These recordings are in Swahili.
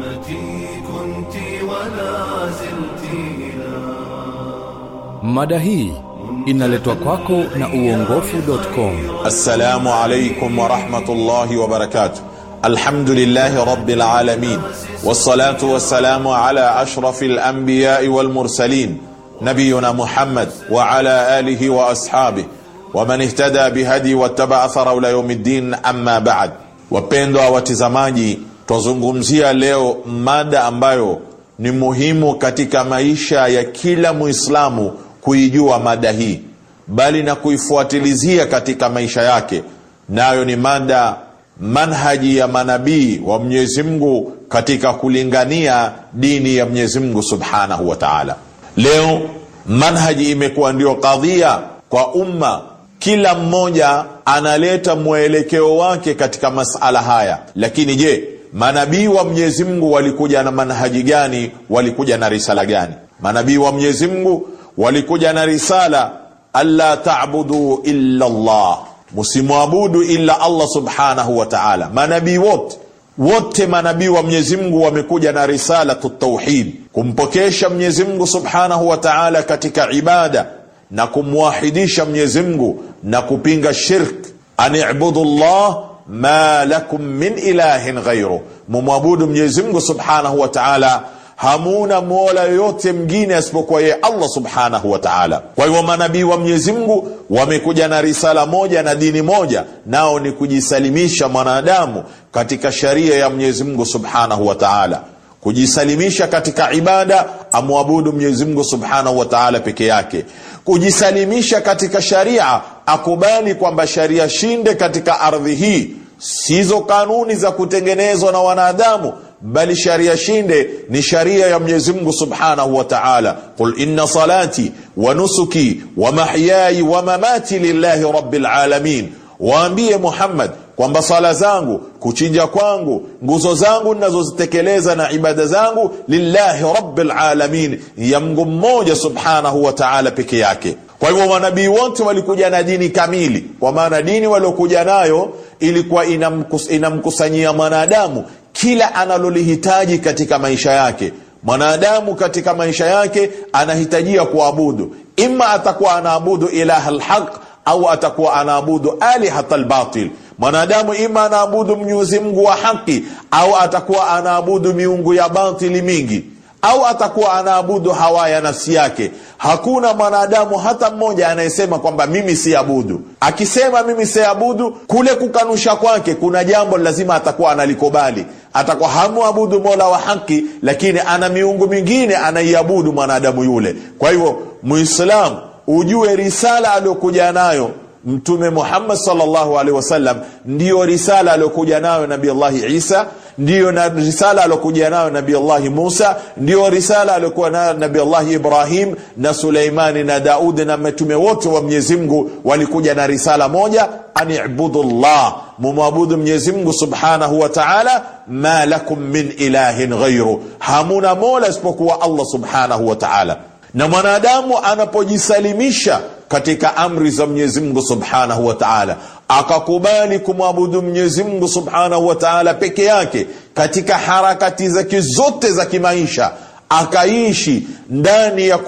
رحمتي كنت ولا زلت Mada hii inaletwa kwako na uongofu.com. Assalamu alaykum wa rahmatullahi wa barakatuh. Alhamdulillahi rabbil alamin. Wassalatu wassalamu ala ashrafil anbiya'i wal mursalin. Nabiyuna Muhammad wa ala alihi wa ashabihi wa man ihtada bihadi wattaba athara ila yawmiddin, amma ba'd. Wapendwa watazamaji, tuzungumzia leo mada ambayo ni muhimu katika maisha ya kila Muislamu kuijua mada hii, bali na kuifuatilizia katika maisha yake. Nayo ni mada manhaji ya manabii wa Mwenyezi Mungu katika kulingania dini ya Mwenyezi Mungu Subhanahu wa Ta'ala. Leo manhaji imekuwa ndio kadhia kwa umma. Kila mmoja analeta mwelekeo wake katika masala haya. Lakini je, manabii wa Mwenyezi Mungu walikuja na manhaji gani? Walikuja na risala gani? Manabii wa Mwenyezi Mungu walikuja na risala alla ta'budu illa Allah, musimuabudu illa Allah Subhanahu wa Ta'ala. Manabii wote manabii wa Mwenyezi Mungu wamekuja na risala tauhid, kumpokesha Mwenyezi Mungu Subhanahu wa Ta'ala katika ibada na kumwahidisha Mwenyezi Mungu na kupinga shirk. Ani'budu Allah ma lakum min ilahin ghayru, mumwabudu Mwenyezi Mungu Subhanahu wa Ta'ala, hamuna mola yote mwingine asipokuwa yeye Allah Subhanahu wa Ta'ala. Kwa hivyo manabii wa Mwenyezi Mungu wamekuja na risala moja na dini moja, nao ni kujisalimisha mwanadamu katika sharia ya Mwenyezi Mungu Subhanahu wa Ta'ala, kujisalimisha katika ibada, amwabudu Mwenyezi Mungu Subhanahu wa Ta'ala peke yake, kujisalimisha katika sharia, akubali kwamba sharia shinde katika ardhi hii sizo kanuni za kutengenezwa na wanadamu, bali sharia shinde ni sharia ya Mwenyezi Mungu Subhanahu wa Ta'ala. Qul inna salati wa nusuki wa mahyaya wa mamati lillahi rabbil alamin. Waambie Muhammad kwamba sala zangu, kuchinja kwangu, nguzo zangu ninazozitekeleza na ibada zangu lillahi rabbil alamin, ya Mungu mmoja Subhanahu wa Ta'ala peke yake. Kwa hivyo manabii wote walikuja na dini kamili, kwa maana dini waliokuja nayo ilikuwa inamkusanyia mwanadamu kila analolihitaji katika maisha yake. Mwanadamu katika maisha yake anahitajia kuabudu, imma atakuwa anaabudu ilaha alhaq au atakuwa anaabudu alihat albatil. Mwanadamu ima anaabudu Mwenyezi Mungu wa haki au atakuwa anaabudu miungu ya batili mingi, au atakuwa anaabudu hawa ya nafsi yake. Hakuna mwanadamu hata mmoja anayesema kwamba mimi siabudu. Akisema mimi siabudu, kule kukanusha kwake kuna jambo lazima atakuwa analikubali. Atakuwa hamuabudu Mola wa haki, lakini ana miungu mingine anaiabudu mwanadamu yule. Kwa hivyo Muislamu ujue risala aliyokuja nayo Mtume Muhammad sallallahu alaihi wasallam ndiyo risala aliyokuja nayo Nabii Allah Isa, ndiyo na risala aliyokuja nayo Nabii Allah Musa, ndiyo risala aliyokuwa nayo Nabii Allah Ibrahim na Suleimani na Daud, na mitume wote wa Mwenyezi Mungu walikuja na risala moja, ani'budullah, mumwabudu Mwenyezi Mungu Subhanahu wa Ta'ala, ma lakum min ilahin ghayru, hamuna mola isipokuwa Allah Subhanahu wa Ta'ala. Na mwanadamu anapojisalimisha katika amri za Mwenyezi Mungu Subhanahu wa Ta'ala, akakubali kumwabudu Mwenyezi Mungu Subhanahu wa Ta'ala peke yake katika harakati zake zote za kimaisha, akaishi ndani ya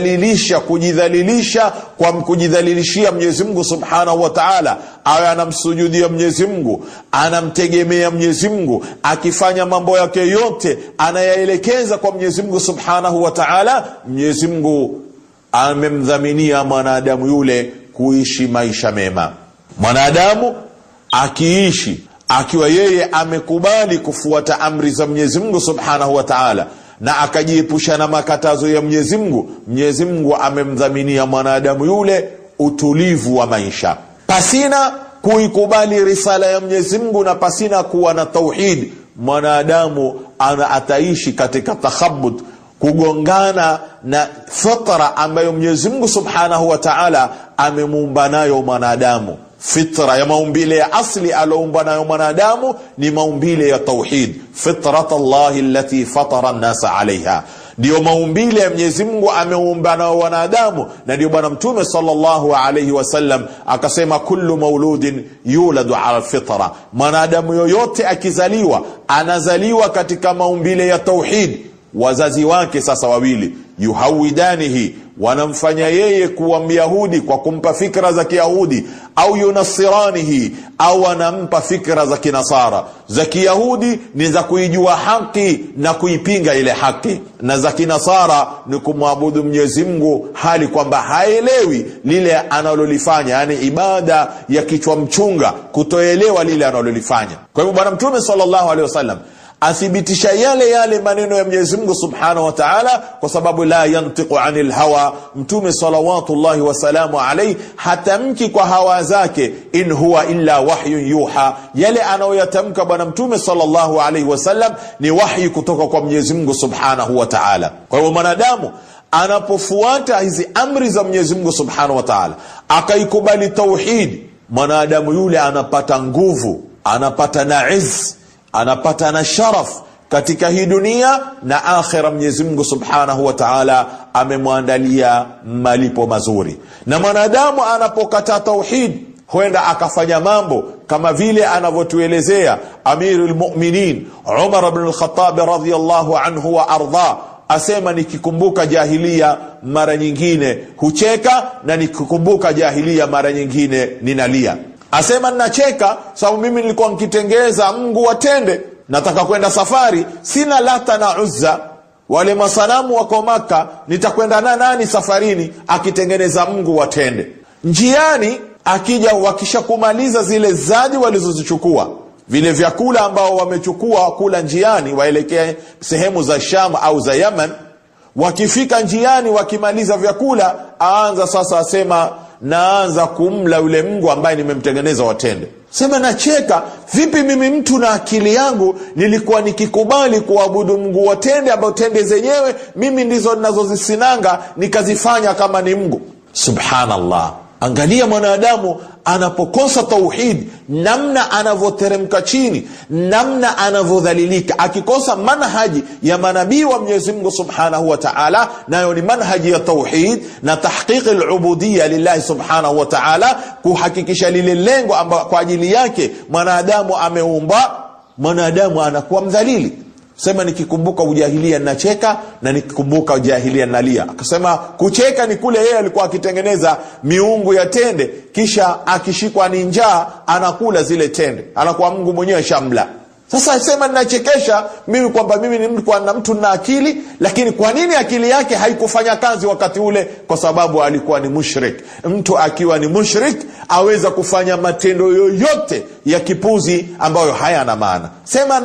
kujidhalilisha kwa kujidhalilishia Mwenyezi Mungu Subhanahu wa Ta'ala, awe anamsujudia Mwenyezi Mungu, anamtegemea Mwenyezi Mungu, akifanya mambo yake yote anayaelekeza kwa Mwenyezi Mungu Subhanahu wa Ta'ala, Mwenyezi Mungu amemdhaminia mwanadamu yule kuishi maisha mema. Mwanadamu akiishi akiwa yeye amekubali kufuata amri za Mwenyezi Mungu Subhanahu wa Ta'ala na akajiepusha na makatazo ya Mwenyezi Mungu, Mwenyezi Mungu amemdhaminia mwanadamu yule utulivu wa maisha. Pasina kuikubali risala ya Mwenyezi Mungu na pasina kuwa na tauhid, mwanadamu ataishi katika takhabbut, kugongana na fitra ambayo Mwenyezi Mungu Subhanahu wa Ta'ala amemuumba nayo mwanadamu. Fitra ya maumbile ya asli aloumba nayo mwanadamu ni maumbile ya tauhid, fitrat Allahi allati fatara an-nasa 'alayha. Ndio maumbile ya Mwenyezi Mungu ameumba na wanadamu. Na ndio bwana Mtume sallallahu alayhi wasallam akasema, kullu mauludin yuladu ala fitra, mwanadamu yoyote akizaliwa anazaliwa katika maumbile ya tauhid. Wazazi wake sasa wawili, yuhawidanihi, wanamfanya yeye kuwa Myahudi kwa kumpa fikra za Kiyahudi, au yunasiranihi, au wanampa fikra za Kinasara. Za Kiyahudi ni za kuijua haki na kuipinga ile haki, na za Kinasara ni kumwabudu Mwenyezi Mungu hali kwamba haelewi lile analolifanya, yani ibada ya kichwa mchunga, kutoelewa lile analolifanya. Kwa hivyo bwana Mtume sallallahu alaihi wasallam athibitisha yale maneno ya Mwenyezi Mungu Subhanahu wa Ta'ala, kwa sababu la yantiqu anil hawa. Mtume salawatullahi wasalamu alayhi hatamki kwa hawa zake, in huwa illa wahyun yuha. Yale anayoyatamka bwana Mtume sallallahu alayhi wasallam ni wahyi kutoka kwa Mwenyezi Mungu Subhanahu wa Ta'ala. Kwa hiyo mwanadamu anapofuata hizi amri za Mwenyezi Mungu Subhanahu wa Ta'ala, akaikubali tauhid, mwanadamu yule anapata nguvu, anapata na izz, anapata na sharaf katika hii dunia na akhira. Mwenyezi Mungu Subhanahu wa Ta'ala amemwandalia malipo mazuri. Na mwanadamu anapokata tauhid, huenda akafanya mambo kama vile anavyotuelezea Amirul Mu'minin Umar ibn al-Khattab radhiyallahu anhu wa arda. Asema, nikikumbuka jahiliya mara nyingine hucheka, na nikikumbuka jahiliya mara nyingine ninalia. Asema, ninacheka sababu mimi nilikuwa nikitengeza Mungu watende, nataka kwenda safari, sina Lata na Uzza, wale masanamu wako Maka, nitakwenda na nani safarini akitengeneza Mungu watende. Njiani akija, wakisha kumaliza zile zadi walizozichukua, vile vyakula ambao wamechukua kula njiani, waelekea sehemu za Sham au za Yaman, wakifika njiani wakimaliza vyakula, aanza sasa, asema, naanza kumla yule Mungu ambaye nimemtengeneza watende. Sema, nacheka, vipi mimi mtu na akili yangu nilikuwa nikikubali kuabudu Mungu watende, ambao tende zenyewe mimi ndizo ninazozisinanga nikazifanya kama ni Mungu. Subhanallah. Angalia mwanadamu anapokosa tauhid, namna anavyoteremka chini, namna anavyodhalilika. Akikosa manhaji ya manabii wa Mwenyezi Mungu Subhanahu wa Ta'ala, nayo ni manhaji ya tauhid na tahqiq al-ubudiyya lillahi Subhanahu wa Ta'ala, kuhakikisha lile lengo ambalo kwa ajili yake mwanadamu ameumba, mwanadamu anakuwa mdhalili. Sema, nikikumbuka ujahilia nacheka, na nikikumbuka ujahilia nalia. Akasema kucheka ni kule yeye alikuwa akitengeneza miungu ya tende, kisha akishikwa ni njaa anakula zile tende, anakuwa Mungu mwenyewe shamla. Sasa sema, ninachekesha mimi kwamba mimi ni mtu na akili, lakini kwa nini akili yake haikufanya kazi wakati ule? Kwa sababu alikuwa ni mushrik. Mtu akiwa ni mushrik aweza kufanya matendo yoyote ya kipuzi ambayo hayana maana. Sema,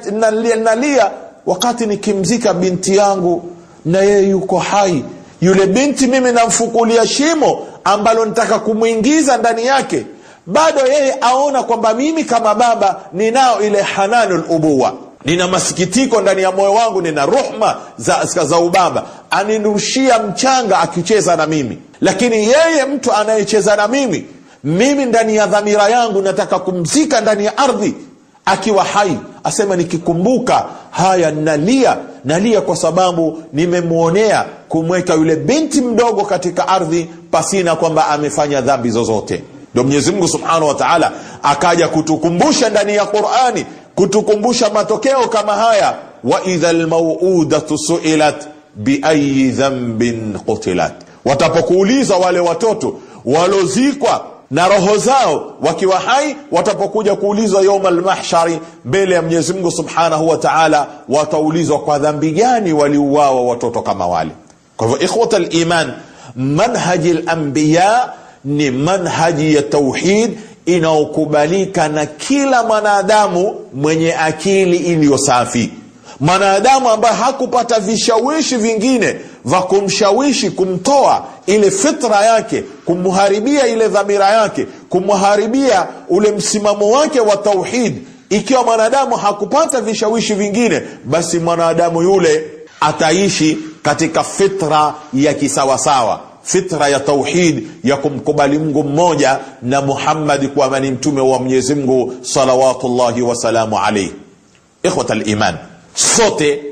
nalia wakati nikimzika binti yangu na yeye yuko hai. Yule binti mimi namfukulia shimo ambalo nitaka kumuingiza ndani yake, bado yeye aona kwamba mimi kama baba ninao ile hananul ubuwa, nina masikitiko ndani ya moyo wangu, nina ruhma za ubaba, anirushia mchanga akicheza na mimi. Lakini yeye mtu anayecheza na mimi ndani ya dhamira yangu nataka kumzika ndani ya ardhi akiwa hai. Asema, nikikumbuka haya nalia kwa sababu nimemuonea kumweka yule binti mdogo katika ardhi pasina kwamba amefanya dhambi zozote. Ndio Mwenyezi Mungu Subhanahu wa Ta'ala akaja kutukumbusha ndani ya Qur'ani, kutukumbusha matokeo kama haya, wa idhal mau'udatu su'ilat bi ayi dhanbin qutilat. Watapokuuliza wale watoto walozikwa na roho zao wakiwa hai, watapokuja kuulizwa yawmal mahshari mbele ya Mwenyezi Mungu Subhanahu wa Ta'ala, wataulizwa kwa dhambi gani waliuawa watoto kama wale. Kwa hivyo ikhwatal iman, manhaji al-anbiya ni manhaji ya tauhid inaokubalika na kila mwanadamu mwenye akili iliyo safi. Mwanadamu ambaye hakupata vishawishi vingine vya kumshawishi kumtoa ile fitra yake, kumharibia ile dhamira yake, kumharibia ule msimamo wake wa tauhid. Ikiwa mwanadamu hakupata vishawishi vingine, basi mwanadamu yule ataishi katika fitra ya kisawasawa, fitra ya tauhid ya kumkubali Mungu mmoja na Muhammad kuwa ni mtume wa Mwenyezi Mungu salawatullahi wasalamu alayhi. Ikhwatal iman, sote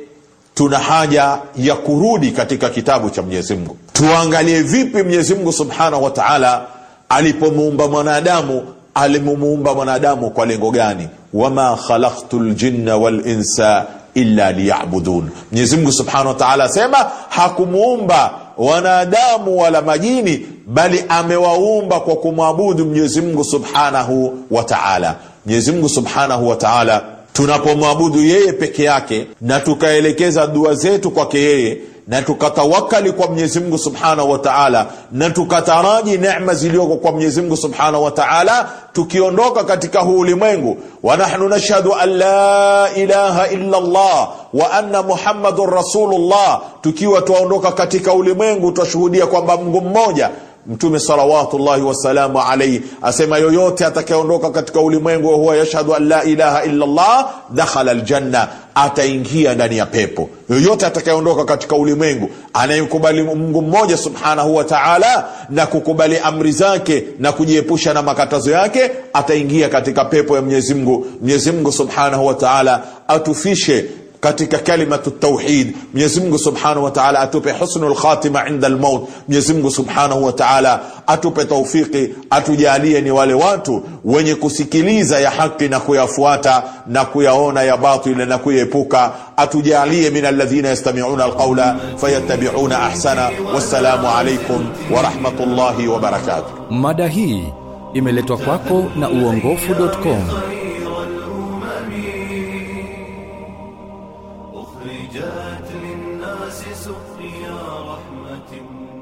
tuna haja ya kurudi katika kitabu cha Mwenyezi Mungu, tuangalie vipi Mwenyezi Mungu Subhanahu wa Ta'ala alipomuumba mwanadamu, alimuumba mwanadamu kwa lengo gani? Wama khalaqtul jinna wal insa illa liya'budun. Mwenyezi Mungu Subhanahu wa Ta'ala sema hakumuumba wanadamu wala majini, bali amewaumba kwa kumwabudu Mwenyezi Mungu Subhanahu wa Ta'ala. Mwenyezi Mungu Subhanahu wa Ta'ala tunapomwabudu yeye peke yake na tukaelekeza dua zetu kwake yeye na tukatawakali kwa Mwenyezi Mungu Subhanahu wa Ta'ala na tukataraji neema zilizoko kwa Mwenyezi Mungu Subhanahu wa Ta'ala, tukiondoka katika huu ulimwengu, wa nahnu nashhadu an la ilaha illa Allah wa anna Muhammadur Rasulullah, tukiwa tuondoka katika ulimwengu tutashuhudia kwamba Mungu mmoja. Mtume salawatullahi wasalamu alayhi asema yoyote atakayeondoka katika ulimwengu huwa yashhadu an la ilaha illa Allah dakhala aljanna, ataingia ndani ya pepo. Yoyote atakayeondoka katika ulimwengu anayekubali Mungu mmoja Subhanahu wa Ta'ala na kukubali amri zake na kujiepusha na makatazo yake, ataingia katika pepo ya Mwenyezi Mungu. Mwenyezi Mungu Subhanahu wa Ta'ala atufishe katika kalimatu tauhid. Mwenyezi Mungu Subhanahu wa Ta'ala atupe husnul khatima inda al-maut. Mwenyezi Mungu Subhanahu wa Ta'ala atupe taufiki, atujalie ni wale watu wenye kusikiliza ya haki na kuyafuata na kuyaona ya batili na kuyepuka. Atujalie min alladhina yastami'una al-qawla fayattabi'una ahsana. Wassalamu alaykum wa rahmatullahi wa barakatuh. Mada hii imeletwa kwako na uongofu.com. أخرجت للناس سقيا رحمة